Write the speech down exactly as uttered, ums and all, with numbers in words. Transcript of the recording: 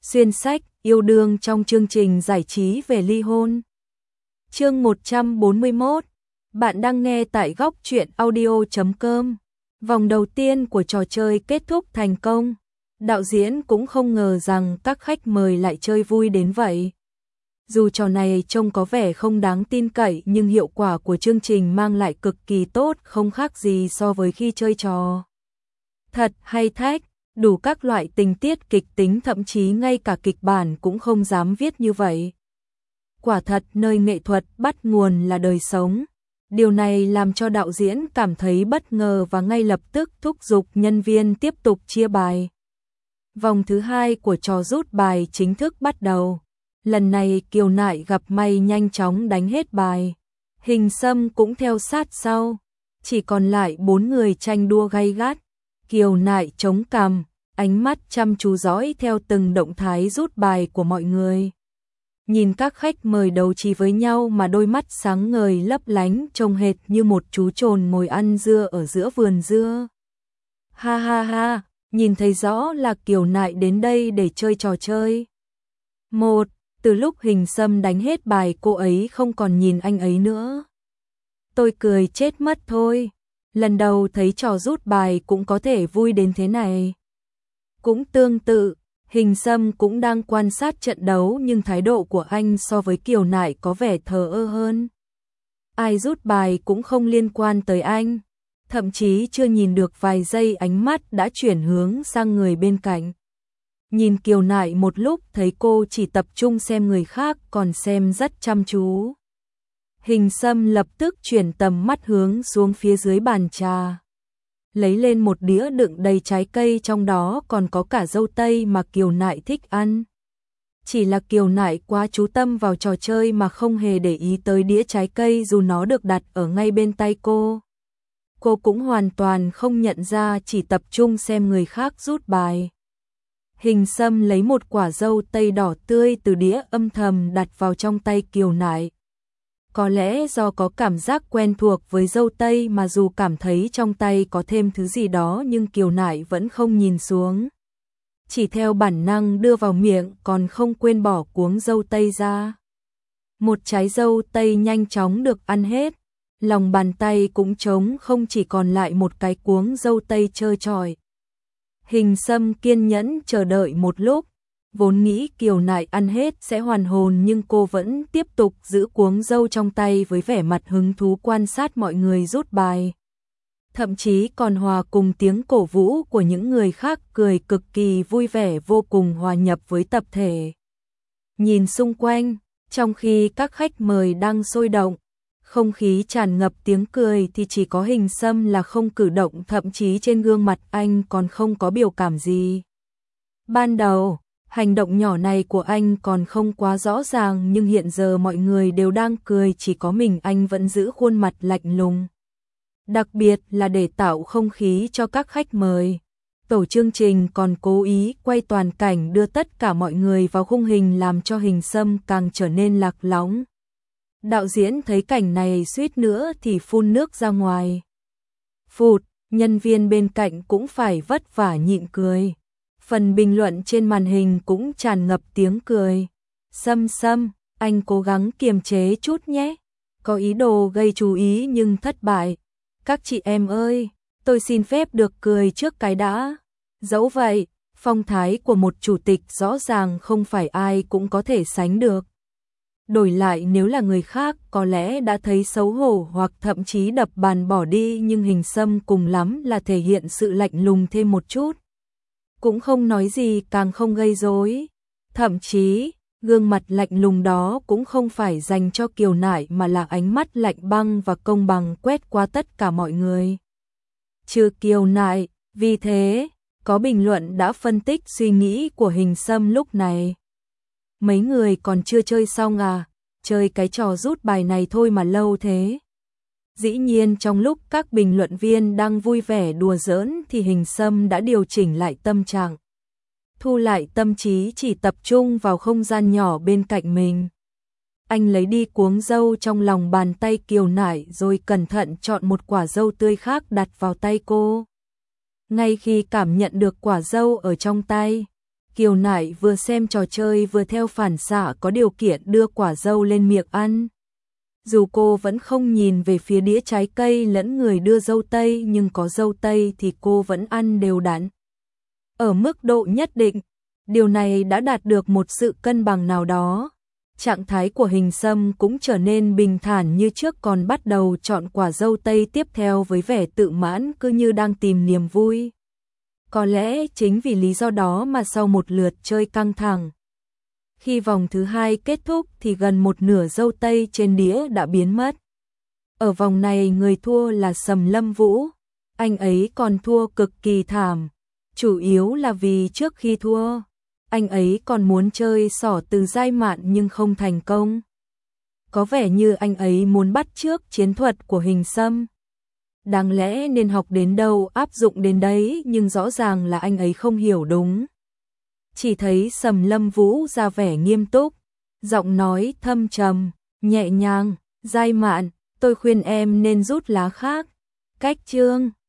Xuyên sách, yêu đương trong chương trình giải trí về ly hôn. Chương một trăm bốn mươi mốt. Bạn đang nghe tại góc truyện audio chấm com. Vòng đầu tiên của trò chơi kết thúc thành công. Đạo diễn cũng không ngờ rằng các khách mời lại chơi vui đến vậy. Dù trò này trông có vẻ không đáng tin cậy nhưng hiệu quả của chương trình mang lại cực kỳ tốt, không khác gì so với khi chơi trò thật hay thách. Đủ các loại tình tiết kịch tính, thậm chí ngay cả kịch bản cũng không dám viết như vậy. Quả thật nơi nghệ thuật bắt nguồn là đời sống. Điều này làm cho đạo diễn cảm thấy bất ngờ và ngay lập tức thúc giục nhân viên tiếp tục chia bài. Vòng thứ hai của trò rút bài chính thức bắt đầu. Lần này Kiều Nại gặp may nhanh chóng đánh hết bài. Hình Sâm cũng theo sát sau. Chỉ còn lại bốn người tranh đua gay gắt. Kiều Nại chống cằm, ánh mắt chăm chú dõi theo từng động thái rút bài của mọi người. Nhìn các khách mời đấu trí với nhau mà đôi mắt sáng ngời lấp lánh, trông hệt như một chú trồn ngồi ăn dưa ở giữa vườn dưa. Ha ha ha, nhìn thấy rõ là Kiều Nại đến đây để chơi trò chơi. Một, từ lúc Hình Sâm đánh hết bài cô ấy không còn nhìn anh ấy nữa. Tôi cười chết mất thôi. Lần đầu thấy trò rút bài cũng có thể vui đến thế này. Cũng tương tự, Hình Sâm cũng đang quan sát trận đấu nhưng thái độ của anh so với Kiều Nại có vẻ thờ ơ hơn. Ai rút bài cũng không liên quan tới anh. Thậm chí chưa nhìn được vài giây ánh mắt đã chuyển hướng sang người bên cạnh. Nhìn Kiều Nại một lúc thấy cô chỉ tập trung xem người khác còn xem rất chăm chú. Hình Sâm lập tức chuyển tầm mắt hướng xuống phía dưới bàn trà. Lấy lên một đĩa đựng đầy trái cây, trong đó còn có cả dâu tây mà Kiều Nại thích ăn. Chỉ là Kiều Nại quá chú tâm vào trò chơi mà không hề để ý tới đĩa trái cây dù nó được đặt ở ngay bên tay cô. Cô cũng hoàn toàn không nhận ra, chỉ tập trung xem người khác rút bài. Hình Sâm lấy một quả dâu tây đỏ tươi từ đĩa âm thầm đặt vào trong tay Kiều Nại. Có lẽ do có cảm giác quen thuộc với dâu tây mà dù cảm thấy trong tay có thêm thứ gì đó nhưng Kiều Nại vẫn không nhìn xuống. Chỉ theo bản năng đưa vào miệng, còn không quên bỏ cuống dâu tây ra. Một trái dâu tây nhanh chóng được ăn hết. Lòng bàn tay cũng trống không, chỉ còn lại một cái cuống dâu tây trơ trọi. Hình Sâm kiên nhẫn chờ đợi một lúc. Vốn nghĩ Kiều Nại ăn hết sẽ hoàn hồn nhưng cô vẫn tiếp tục giữ cuống dâu trong tay với vẻ mặt hứng thú quan sát mọi người rút bài. Thậm chí còn hòa cùng tiếng cổ vũ của những người khác, cười cực kỳ vui vẻ, vô cùng hòa nhập với tập thể. Nhìn xung quanh, trong khi các khách mời đang sôi động, không khí tràn ngập tiếng cười thì chỉ có Hình Sâm là không cử động, thậm chí trên gương mặt anh còn không có biểu cảm gì. Ban đầu, hành động nhỏ này của anh còn không quá rõ ràng nhưng hiện giờ mọi người đều đang cười, chỉ có mình anh vẫn giữ khuôn mặt lạnh lùng. Đặc biệt là để tạo không khí cho các khách mời, tổ chương trình còn cố ý quay toàn cảnh đưa tất cả mọi người vào khung hình làm cho Hình Sâm càng trở nên lạc lõng. Đạo diễn thấy cảnh này suýt nữa thì phun nước ra ngoài. Phụt, nhân viên bên cạnh cũng phải vất vả nhịn cười. Phần bình luận trên màn hình cũng tràn ngập tiếng cười. Sâm Sâm, anh cố gắng kiềm chế chút nhé. Có ý đồ gây chú ý nhưng thất bại. Các chị em ơi, tôi xin phép được cười trước cái đã. Dẫu vậy, phong thái của một chủ tịch rõ ràng không phải ai cũng có thể sánh được. Đổi lại nếu là người khác có lẽ đã thấy xấu hổ hoặc thậm chí đập bàn bỏ đi, nhưng Hình Sâm cùng lắm là thể hiện sự lạnh lùng thêm một chút. Cũng không nói gì, càng không gây rối. Thậm chí, gương mặt lạnh lùng đó cũng không phải dành cho Kiều Nại mà là ánh mắt lạnh băng và công bằng quét qua tất cả mọi người. Trừ Kiều Nại, vì thế, có bình luận đã phân tích suy nghĩ của Hình Sâm lúc này. Mấy người còn chưa chơi xong à, chơi cái trò rút bài này thôi mà lâu thế. Dĩ nhiên trong lúc các bình luận viên đang vui vẻ đùa giỡn thì Hình Sâm đã điều chỉnh lại tâm trạng. Thu lại tâm trí, chỉ tập trung vào không gian nhỏ bên cạnh mình. Anh lấy đi cuống dâu trong lòng bàn tay Kiều Nại rồi cẩn thận chọn một quả dâu tươi khác đặt vào tay cô. Ngay khi cảm nhận được quả dâu ở trong tay, Kiều Nại vừa xem trò chơi vừa theo phản xạ có điều kiện đưa quả dâu lên miệng ăn. Dù cô vẫn không nhìn về phía đĩa trái cây lẫn người đưa dâu tây, nhưng có dâu tây thì cô vẫn ăn đều đặn. Ở mức độ nhất định, điều này đã đạt được một sự cân bằng nào đó. Trạng thái của Hình Sâm cũng trở nên bình thản như trước, còn bắt đầu chọn quả dâu tây tiếp theo với vẻ tự mãn, cứ như đang tìm niềm vui. Có lẽ chính vì lý do đó mà sau một lượt chơi căng thẳng, khi vòng thứ hai kết thúc thì gần một nửa dâu tây trên đĩa đã biến mất. Ở vòng này người thua là Sầm Lâm Vũ, anh ấy còn thua cực kỳ thảm, chủ yếu là vì trước khi thua, anh ấy còn muốn chơi xỏ từ Giai Mạn nhưng không thành công. Có vẻ như anh ấy muốn bắt chước chiến thuật của Hình Sâm. Đáng lẽ nên học đến đâu áp dụng đến đấy, nhưng rõ ràng là anh ấy không hiểu đúng. Chỉ thấy Sầm Lâm Vũ ra vẻ nghiêm túc, giọng nói thâm trầm, nhẹ nhàng, Giai Mạn, tôi khuyên em nên rút lá khác. Cách chương